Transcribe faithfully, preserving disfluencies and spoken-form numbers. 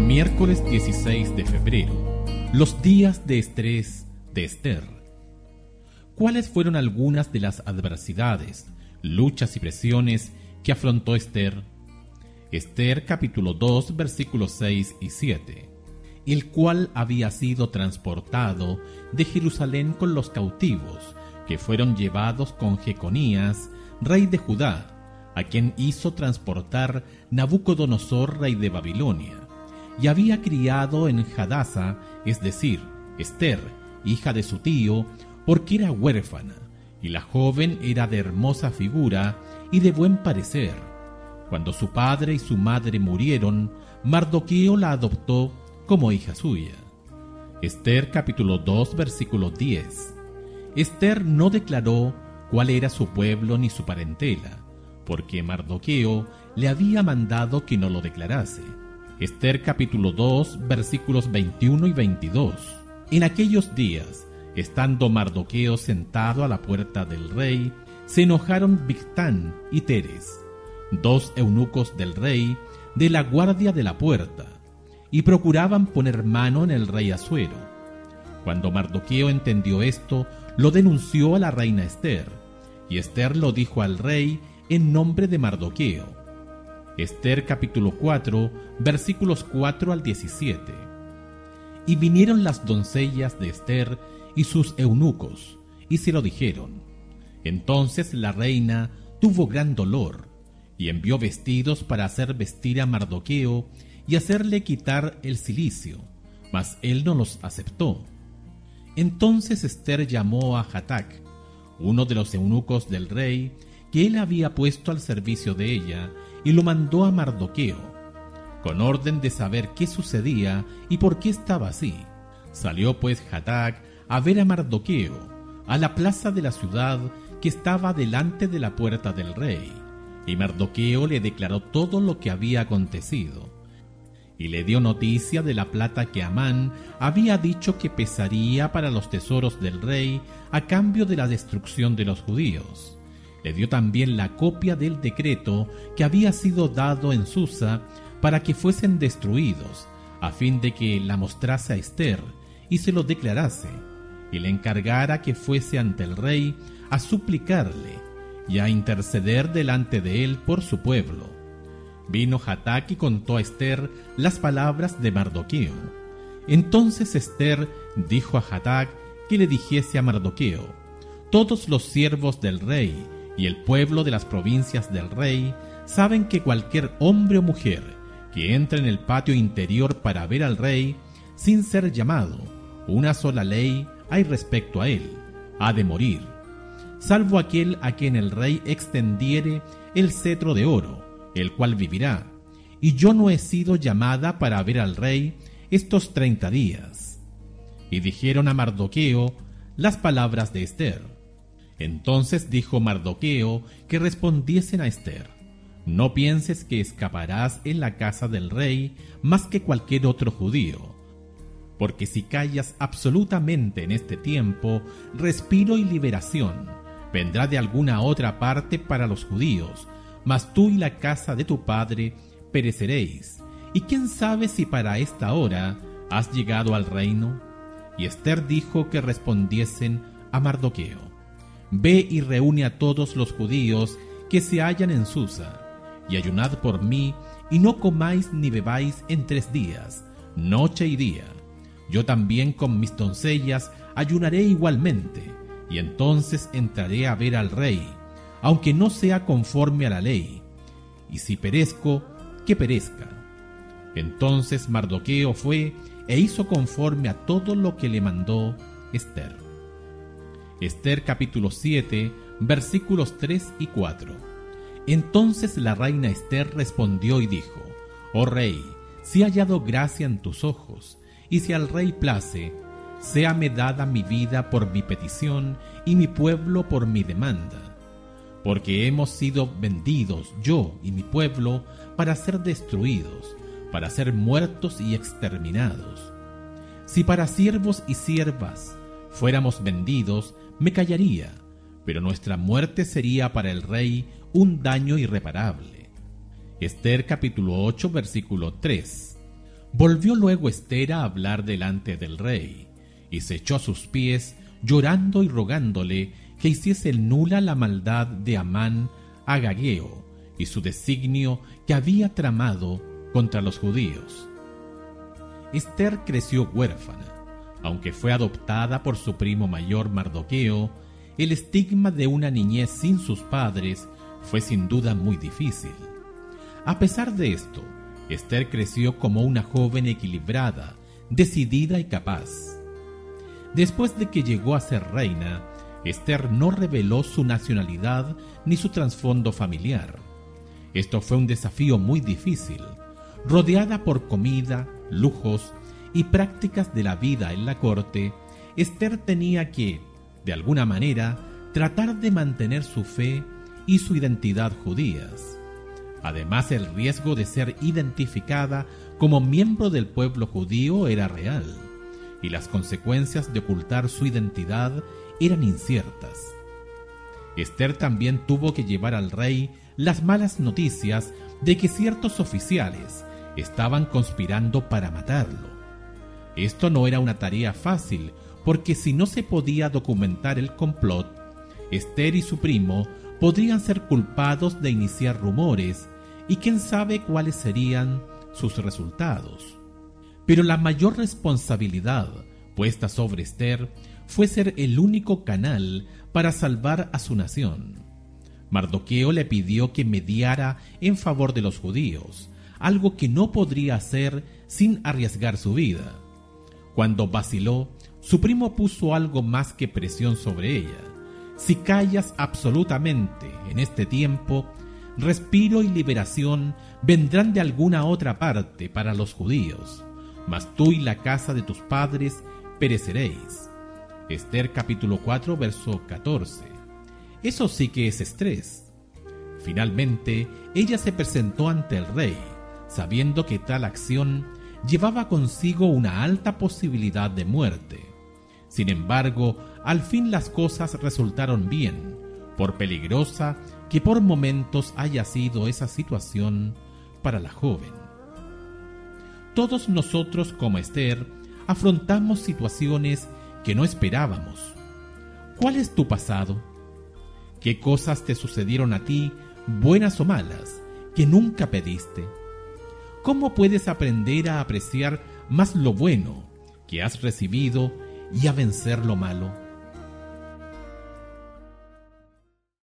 Miércoles dieciséis de febrero. Los días de estrés de Esther. ¿Cuáles fueron algunas de las adversidades, luchas y presiones que afrontó Esther? Esther capítulo dos versículos seis y siete. El cual había sido transportado de Jerusalén con los cautivos, que fueron llevados con Jeconías, rey de Judá, a quien hizo transportar Nabucodonosor, rey de Babilonia, y había criado en Hadasa, es decir, Esther, hija de su tío, porque era huérfana, y la joven era de hermosa figura y de buen parecer. Cuando su padre y su madre murieron, Mardoqueo la adoptó como hija suya. Esther capítulo dos versículo diez. Esther no declaró cuál era su pueblo ni su parentela, porque Mardoqueo le había mandado que no lo declarase. Esther capítulo dos versículos veintiuno y veintidós. En aquellos días, estando Mardoqueo sentado a la puerta del rey, se enojaron Bigtán y Teres, dos eunucos del rey, de la guardia de la puerta, y procuraban poner mano en el rey Asuero. Cuando Mardoqueo entendió esto, lo denunció a la reina Esther, y Esther lo dijo al rey en nombre de Mardoqueo. Esther capítulo cuatro versículos cuatro al diecisiete. Y vinieron las doncellas de Esther y sus eunucos, y se lo dijeron. Entonces la reina tuvo gran dolor, y envió vestidos para hacer vestir a Mardoqueo y hacerle quitar el cilicio, mas él no los aceptó. Entonces Esther llamó a Hatac, uno de los eunucos del rey, que él había puesto al servicio de ella, y lo mandó a Mardoqueo, con orden de saber qué sucedía y por qué estaba así. Salió pues Hatac a ver a Mardoqueo, a la plaza de la ciudad que estaba delante de la puerta del rey, y Mardoqueo le declaró todo lo que había acontecido, y le dio noticia de la plata que Amán había dicho que pesaría para los tesoros del rey a cambio de la destrucción de los judíos. Le dio también la copia del decreto que había sido dado en Susa para que fuesen destruidos, a fin de que la mostrase a Esther y se lo declarase, y le encargara que fuese ante el rey a suplicarle y a interceder delante de él por su pueblo. Vino Hatac y contó a Esther las palabras de Mardoqueo. Entonces Esther dijo a Hatac que le dijese a Mardoqueo: todos los siervos del rey y el pueblo de las provincias del rey saben que cualquier hombre o mujer que entre en el patio interior para ver al rey, sin ser llamado, una sola ley hay respecto a él: ha de morir, salvo aquel a quien el rey extendiere el cetro de oro, el cual vivirá. Y yo no he sido llamada para ver al rey estos treinta días. Y dijeron a Mardoqueo las palabras de Esther. Entonces dijo Mardoqueo que respondiesen a Esther: no pienses que escaparás en la casa del rey más que cualquier otro judío, porque si callas absolutamente en este tiempo, respiro y liberación vendrá de alguna otra parte para los judíos, mas tú y la casa de tu padre pereceréis. ¿Y quién sabe si para esta hora has llegado al reino? Y Esther dijo que respondiesen a Mardoqueo: ve y reúne a todos los judíos que se hallan en Susa, y ayunad por mí, y no comáis ni bebáis en tres días, noche y día. Yo también con mis doncellas ayunaré igualmente, y entonces entraré a ver al rey, aunque no sea conforme a la ley, y si perezco, que perezca. Entonces Mardoqueo fue e hizo conforme a todo lo que le mandó Esther. Esther capítulo siete versículos tres y cuatro. Entonces la reina Esther respondió y dijo: oh rey, si he hallado gracia en tus ojos, y si al rey place, séame dada mi vida por mi petición y mi pueblo por mi demanda, porque hemos sido vendidos, yo y mi pueblo, para ser destruidos, para ser muertos y exterminados. Si para siervos y siervas fuéramos vendidos, me callaría, pero nuestra muerte sería para el rey un daño irreparable. Esther capítulo ocho versículo tres. Volvió luego Ester a hablar delante del rey, y se echó a sus pies, llorando y rogándole que hiciese nula la maldad de Amán Agageo y su designio que había tramado contra los judíos. Ester creció huérfana. Aunque fue adoptada por su primo mayor Mardoqueo, el estigma de una niñez sin sus padres fue sin duda muy difícil. A pesar de esto, Ester creció como una joven equilibrada, decidida y capaz. Después de que llegó a ser reina, Ester no reveló su nacionalidad ni su trasfondo familiar. Esto fue un desafío muy difícil. Rodeada por comida, lujos y prácticas de la vida en la corte, Ester tenía que, de alguna manera, tratar de mantener su fe y su identidad judías. Además, el riesgo de ser identificada como miembro del pueblo judío era real, y las consecuencias de ocultar su identidad eran inciertas. Ester también tuvo que llevar al rey las malas noticias de que ciertos oficiales estaban conspirando para matarlo. Esto no era una tarea fácil, porque si no se podía documentar el complot, Ester y su primo podrían ser culpados de iniciar rumores, y quién sabe cuáles serían sus resultados. Pero la mayor responsabilidad puesta sobre Ester fue ser el único canal para salvar a su nación. Mardoqueo le pidió que mediara en favor de los judíos, algo que no podría hacer sin arriesgar su vida. Cuando vaciló, su primo puso algo más que presión sobre ella. Si callas absolutamente en este tiempo, respiro y liberación vendrán de alguna otra parte para los judíos, mas tú y la casa de tus padres pereceréis. Ester capítulo cuatro, verso catorce. Eso sí que es estrés. Finalmente, ella se presentó ante el rey, sabiendo que tal acción llevaba consigo una alta posibilidad de muerte. Sin embargo, al fin las cosas resultaron bien, por peligrosa que por momentos haya sido esa situación para la joven. Todos nosotros, como Ester, afrontamos situaciones que no esperábamos. ¿Cuál es tu pasado? ¿Qué cosas te sucedieron a ti, buenas o malas, que nunca pediste? ¿Cómo puedes aprender a apreciar más lo bueno que has recibido y a vencer lo malo?